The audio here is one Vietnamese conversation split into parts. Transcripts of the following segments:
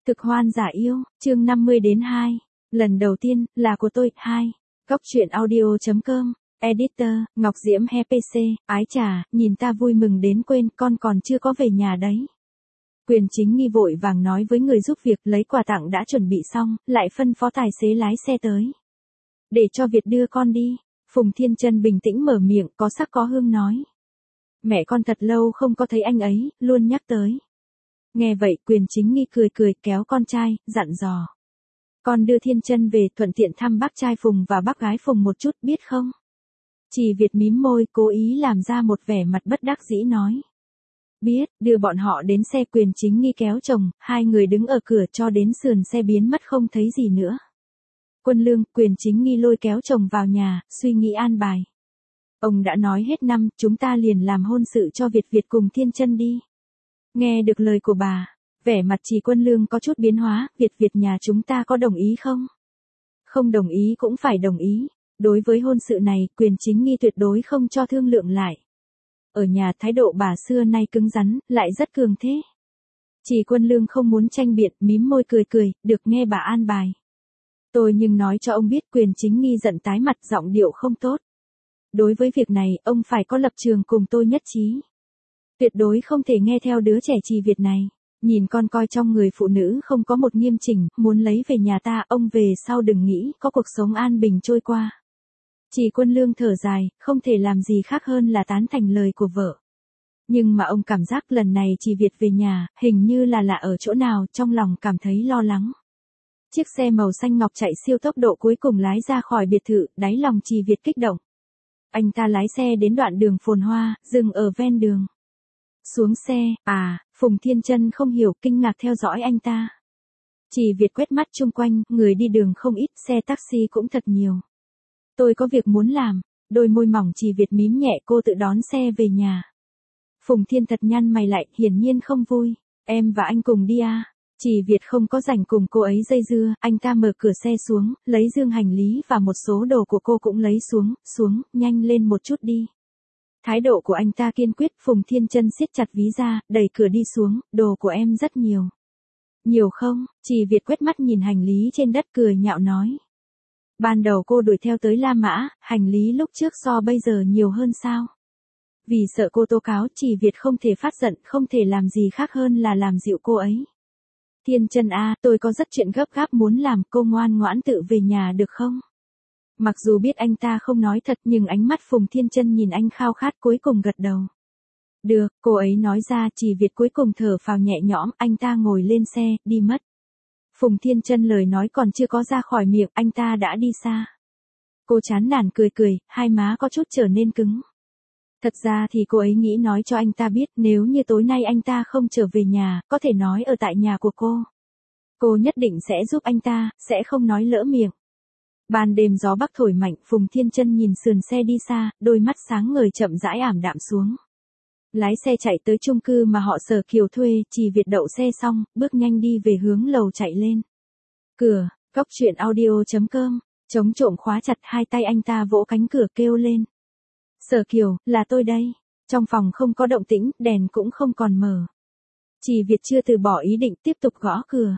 Cực hoan giả yêu, chương 50 đến 2. Lần đầu tiên, là của tôi, 2. Góc truyện audio.com, Editor, Ngọc Diễm He PC, ái chà, nhìn ta vui mừng đến quên, con còn chưa có về nhà đấy. Quyền Chính Nghi vội vàng nói với người giúp việc lấy quà tặng đã chuẩn bị xong, lại phân phó tài xế lái xe tới. Để cho Việt đưa con đi. Phùng Thiên Chân bình tĩnh mở miệng, có sắc có hương nói. Mẹ con thật lâu không có thấy anh ấy, luôn nhắc tới. Nghe vậy Quyền Chính Nghi cười cười kéo con trai, dặn dò. Con đưa Thiên Chân về thuận tiện thăm bác trai Phùng và bác gái Phùng một chút biết không? Chỉ Việt mím môi cố ý làm ra một vẻ mặt bất đắc dĩ nói. Biết, đưa bọn họ đến xe. Quyền Chính Nghi kéo chồng, hai người đứng ở cửa cho đến sườn xe biến mất không thấy gì nữa. Quân Lương, Quyền Chính Nghi lôi kéo chồng vào nhà, suy nghĩ an bài. Ông đã nói hết năm, chúng ta liền làm hôn sự cho Việt cùng Thiên Chân đi. Nghe được lời của bà, vẻ mặt Trì Quân Lương có chút biến hóa, Việt nhà chúng ta có đồng ý không? Không đồng ý cũng phải đồng ý. Đối với hôn sự này, Quyền Chính Nghi tuyệt đối không cho thương lượng lại. Ở nhà thái độ bà xưa nay cứng rắn, lại rất cường thế. Trì Quân Lương không muốn tranh biện, mím môi cười cười, được nghe bà an bài. Tôi nhưng nói cho ông biết. Quyền Chính Nghi giận tái mặt, giọng điệu không tốt. Đối với việc này, ông phải có lập trường cùng tôi nhất trí. Tuyệt đối không thể nghe theo đứa trẻ Trì Việt này. Nhìn con coi trong người phụ nữ không có một nghiêm chỉnh, muốn lấy về nhà ta, ông về sau đừng nghĩ có cuộc sống an bình trôi qua. Trì Quân Lương thở dài, không thể làm gì khác hơn là tán thành lời của vợ. Nhưng mà ông cảm giác lần này Trì Việt về nhà, hình như là lạ ở chỗ nào, trong lòng cảm thấy lo lắng. Chiếc xe màu xanh ngọc chạy siêu tốc độ cuối cùng lái ra khỏi biệt thự, đáy lòng Trì Việt kích động. Anh ta lái xe đến đoạn đường phồn hoa, dừng ở ven đường. Xuống xe, Phùng Thiên Chân không hiểu, kinh ngạc theo dõi anh ta. Trì Việt quét mắt chung quanh, người đi đường không ít, xe taxi cũng thật nhiều. Tôi có việc muốn làm. Đôi môi mỏng Trì Việt mím nhẹ, cô tự đón xe về nhà. Phùng Thiên thật nhăn mày lại, hiển nhiên không vui. Em và anh cùng đi à? Trì Việt không có rảnh cùng cô ấy dây dưa, anh ta mở cửa xe xuống, lấy dương hành lý và một số đồ của cô cũng lấy xuống, nhanh lên một chút đi. Thái độ của anh ta kiên quyết. Phùng Thiên Chân siết chặt ví da, đẩy cửa đi xuống, đồ của em rất nhiều. Nhiều không? Trì Việt quét mắt nhìn hành lý trên đất cười nhạo nói. Ban đầu cô đuổi theo tới La Mã, hành lý lúc trước so bây giờ nhiều hơn sao? Vì sợ cô tố cáo, Trì Việt không thể phát giận, không thể làm gì khác hơn là làm dịu cô ấy. Thiên Chân tôi có rất chuyện gấp gáp muốn làm, cô ngoan ngoãn tự về nhà được không? Mặc dù biết anh ta không nói thật nhưng ánh mắt Phùng Thiên Chân nhìn anh khao khát, cuối cùng gật đầu. Được, cô ấy nói ra. Trì Việt cuối cùng thở phào nhẹ nhõm, anh ta ngồi lên xe, đi mất. Phùng Thiên Chân lời nói còn chưa có ra khỏi miệng, anh ta đã đi xa. Cô chán nản cười, hai má có chút trở nên cứng. Thật ra thì cô ấy nghĩ nói cho anh ta biết, nếu như tối nay anh ta không trở về nhà, có thể nói ở tại nhà của cô. Cô nhất định sẽ giúp anh ta, sẽ không nói lỡ miệng. Ban đêm gió bắc thổi mạnh, Phùng Thiên Chân nhìn sườn xe đi xa, đôi mắt sáng ngời chậm rãi ảm đạm xuống. Lái xe chạy tới chung cư mà họ Sở Kiều thuê. Trì Việt đậu xe xong, bước nhanh đi về hướng lầu chạy lên. Cửa, góc truyện audio.com, chống trộm khóa chặt, hai tay anh ta vỗ cánh cửa kêu lên. Sở Kiều, là tôi đây. Trong phòng không có động tĩnh, đèn cũng không còn mở. Trì Việt chưa từ bỏ ý định, tiếp tục gõ cửa.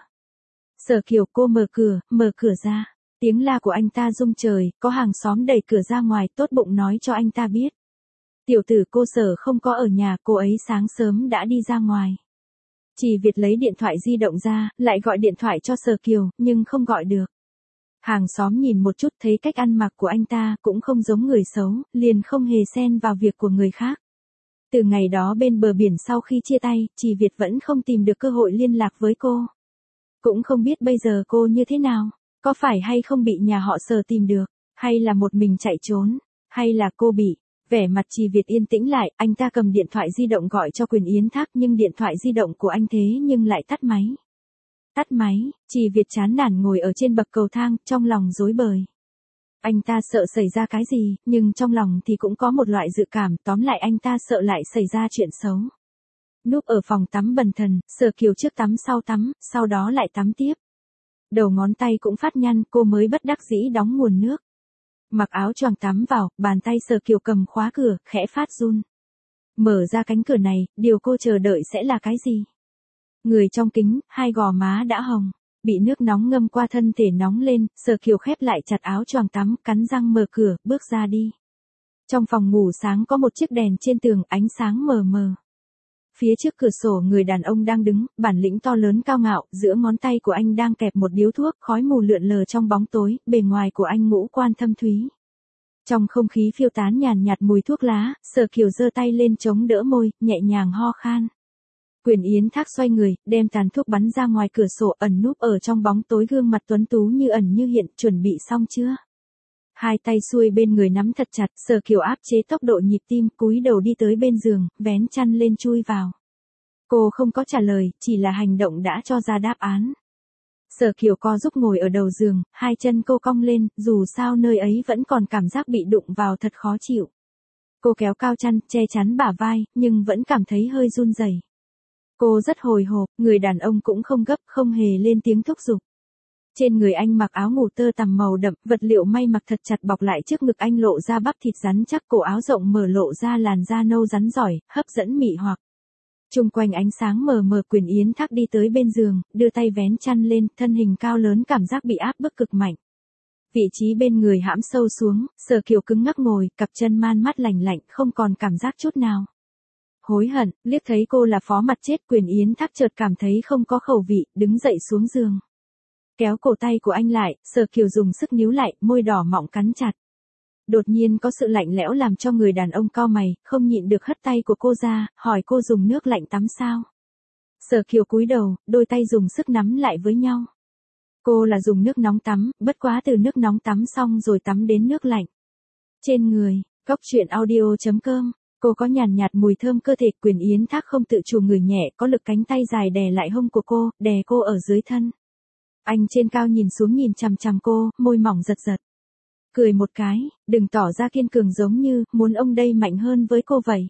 Sở Kiều, cô mở cửa ra. Tiếng la của anh ta rung trời, có hàng xóm đẩy cửa ra ngoài, tốt bụng nói cho anh ta biết. Tiểu tử cô Sở không có ở nhà, cô ấy sáng sớm đã đi ra ngoài. Trì Việt lấy điện thoại di động ra, lại gọi điện thoại cho Sở Kiều, nhưng không gọi được. Hàng xóm nhìn một chút thấy cách ăn mặc của anh ta cũng không giống người xấu, liền không hề xen vào việc của người khác. Từ ngày đó bên bờ biển sau khi chia tay, Trì Việt vẫn không tìm được cơ hội liên lạc với cô. Cũng không biết bây giờ cô như thế nào, có phải hay không bị nhà họ Sở tìm được, hay là một mình chạy trốn, hay là cô bị. Vẻ mặt Trì Việt yên tĩnh lại, anh ta cầm điện thoại di động gọi cho Quyền Yến Thác nhưng điện thoại di động của anh thế nhưng lại tắt máy. Tắt máy, Trì Việt chán nản ngồi ở trên bậc cầu thang, trong lòng rối bời. Anh ta sợ xảy ra cái gì, nhưng trong lòng thì cũng có một loại dự cảm, tóm lại anh ta sợ lại xảy ra chuyện xấu. Núp ở phòng tắm bần thần, Sở Kiều trước tắm, sau đó lại tắm tiếp. Đầu ngón tay cũng phát nhăn, cô mới bất đắc dĩ đóng nguồn nước. Mặc áo choàng tắm vào, bàn tay Sở Kiều cầm khóa cửa, khẽ phát run. Mở ra cánh cửa này, điều cô chờ đợi sẽ là cái gì? Người trong kính, hai gò má đã hồng, bị nước nóng ngâm qua thân thể nóng lên, Sở Kiều khép lại chặt áo choàng tắm, cắn răng mở cửa, bước ra đi. Trong phòng ngủ sáng có một chiếc đèn trên tường, ánh sáng mờ mờ. Phía trước cửa sổ người đàn ông đang đứng, bản lĩnh to lớn cao ngạo, giữa ngón tay của anh đang kẹp một điếu thuốc, khói mù lượn lờ trong bóng tối, bề ngoài của anh ngũ quan thâm thúy. Trong không khí phiêu tán nhàn nhạt mùi thuốc lá, Sở Kiều giơ tay lên chống đỡ môi, nhẹ nhàng ho khan. Quyền Yến Thác xoay người, đem tàn thuốc bắn ra ngoài cửa sổ, ẩn núp ở trong bóng tối, gương mặt tuấn tú như ẩn như hiện, chuẩn bị xong chưa? Hai tay xuôi bên người nắm thật chặt, Sở Kiều áp chế tốc độ nhịp tim, cúi đầu đi tới bên giường, vén chăn lên chui vào. Cô không có trả lời, chỉ là hành động đã cho ra đáp án. Sở Kiều co giúp ngồi ở đầu giường, hai chân cô cong lên, dù sao nơi ấy vẫn còn cảm giác bị đụng vào thật khó chịu. Cô kéo cao chăn, che chắn bả vai, nhưng vẫn cảm thấy hơi run rẩy. Cô rất hồi hộp, người đàn ông cũng không gấp, không hề lên tiếng thúc giục. Trên người anh mặc áo ngủ tơ tằm màu đậm, vật liệu may mặc thật chặt bọc lại trước ngực anh lộ ra bắp thịt rắn chắc, cổ áo rộng mở lộ ra làn da nâu rắn giỏi, hấp dẫn mị hoặc. Chung quanh ánh sáng mờ mờ, Quyền Yến Thác đi tới bên giường, đưa tay vén chăn lên, thân hình cao lớn cảm giác bị áp bức cực mạnh. Vị trí bên người hãm sâu xuống, Sở Kiều cứng ngắc ngồi, cặp chân man mắt lạnh lạnh, không còn cảm giác chút nào. Hối hận, liếc thấy cô là phó mặt chết, Quyền Yến Thác chợt cảm thấy không có khẩu vị, đứng dậy xuống giường. Kéo cổ tay của anh lại, Sở Kiều dùng sức níu lại, môi đỏ mọng cắn chặt. Đột nhiên có sự lạnh lẽo làm cho người đàn ông cau mày, không nhịn được hất tay của cô ra, hỏi cô dùng nước lạnh tắm sao? Sở Kiều cúi đầu, đôi tay dùng sức nắm lại với nhau. Cô là dùng nước nóng tắm, bất quá từ nước nóng tắm xong rồi tắm đến nước lạnh. Trên người, Cóc Truyện Audio.com, cô có nhàn nhạt mùi thơm cơ thể. Quyền Yến Thác không tự chủ người nhẹ, có lực cánh tay dài đè lại hông của cô, đè cô ở dưới thân. Anh trên cao nhìn xuống nhìn chằm chằm cô, môi mỏng giật giật. Cười một cái, đừng tỏ ra kiên cường giống như muốn ông đây mạnh hơn với cô vậy.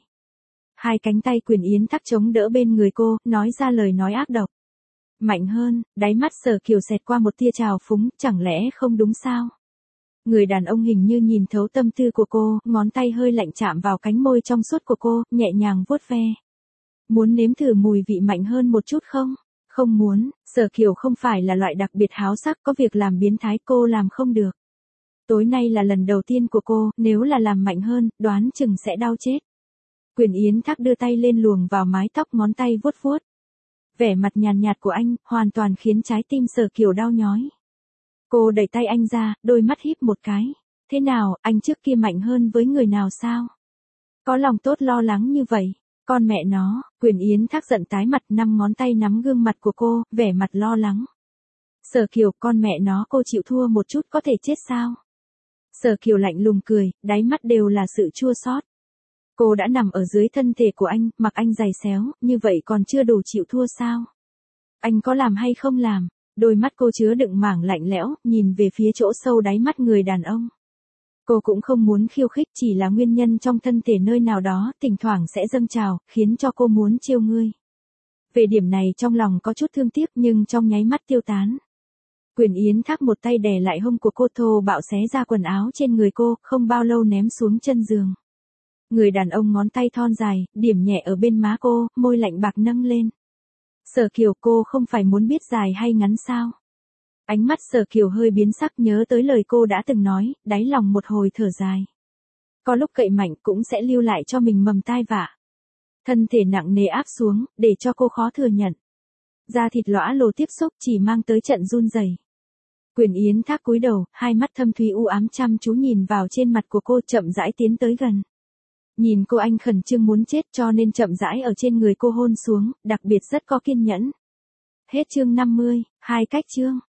Hai cánh tay Quyền Yến Thác chống đỡ bên người cô, nói ra lời nói ác độc. Mạnh hơn, đáy mắt Sở Kiều xẹt qua một tia trào phúng, chẳng lẽ không đúng sao? Người đàn ông hình như nhìn thấu tâm tư của cô, ngón tay hơi lạnh chạm vào cánh môi trong suốt của cô, nhẹ nhàng vuốt ve. Muốn nếm thử mùi vị mạnh hơn một chút không? Không muốn, Sở Kiều không phải là loại đặc biệt háo sắc, có việc làm biến thái cô làm không được. Tối nay là lần đầu tiên của cô, nếu là làm mạnh hơn, đoán chừng sẽ đau chết. Quyền Yến Thác đưa tay lên luồng vào mái tóc, ngón tay vuốt vuốt. Vẻ mặt nhàn nhạt của anh, hoàn toàn khiến trái tim Sở Kiều đau nhói. Cô đẩy tay anh ra, đôi mắt híp một cái. Thế nào, anh trước kia mạnh hơn với người nào sao? Có lòng tốt lo lắng như vậy. Con mẹ nó, Quyền Yến Thác giận tái mặt, 5 ngón tay nắm gương mặt của cô, vẻ mặt lo lắng. Sở Kiều, con mẹ nó, cô chịu thua một chút có thể chết sao? Sở Kiều lạnh lùng cười, đáy mắt đều là sự chua xót. Cô đã nằm ở dưới thân thể của anh, mặc anh giày xéo, như vậy còn chưa đủ chịu thua sao? Anh có làm hay không làm? Đôi mắt cô chứa đựng mảng lạnh lẽo, nhìn về phía chỗ sâu đáy mắt người đàn ông. Cô cũng không muốn khiêu khích, chỉ là nguyên nhân trong thân thể nơi nào đó, thỉnh thoảng sẽ dâng trào, khiến cho cô muốn trêu ngươi. Về điểm này trong lòng có chút thương tiếc nhưng trong nháy mắt tiêu tán. Quyền Yến Thác một tay đè lại hông của cô, thô bạo xé ra quần áo trên người cô, không bao lâu ném xuống chân giường. Người đàn ông ngón tay thon dài, điểm nhẹ ở bên má cô, môi lạnh bạc nâng lên. Sở Kiều, cô không phải muốn biết dài hay ngắn sao? Ánh mắt Sở Kiều hơi biến sắc, nhớ tới lời cô đã từng nói, đáy lòng một hồi thở dài. Có lúc cậy mạnh cũng sẽ lưu lại cho mình mầm tai vạ. Thân thể nặng nề áp xuống, để cho cô khó thừa nhận. Da thịt lõa lồ tiếp xúc chỉ mang tới trận run rẩy. Quyền Yến Thác cúi đầu, hai mắt thâm thúy u ám chăm chú nhìn vào trên mặt của cô, chậm rãi tiến tới gần. Nhìn cô anh khẩn trương muốn chết cho nên chậm rãi ở trên người cô hôn xuống, đặc biệt rất có kiên nhẫn. Hết chương 50, hai cách chương.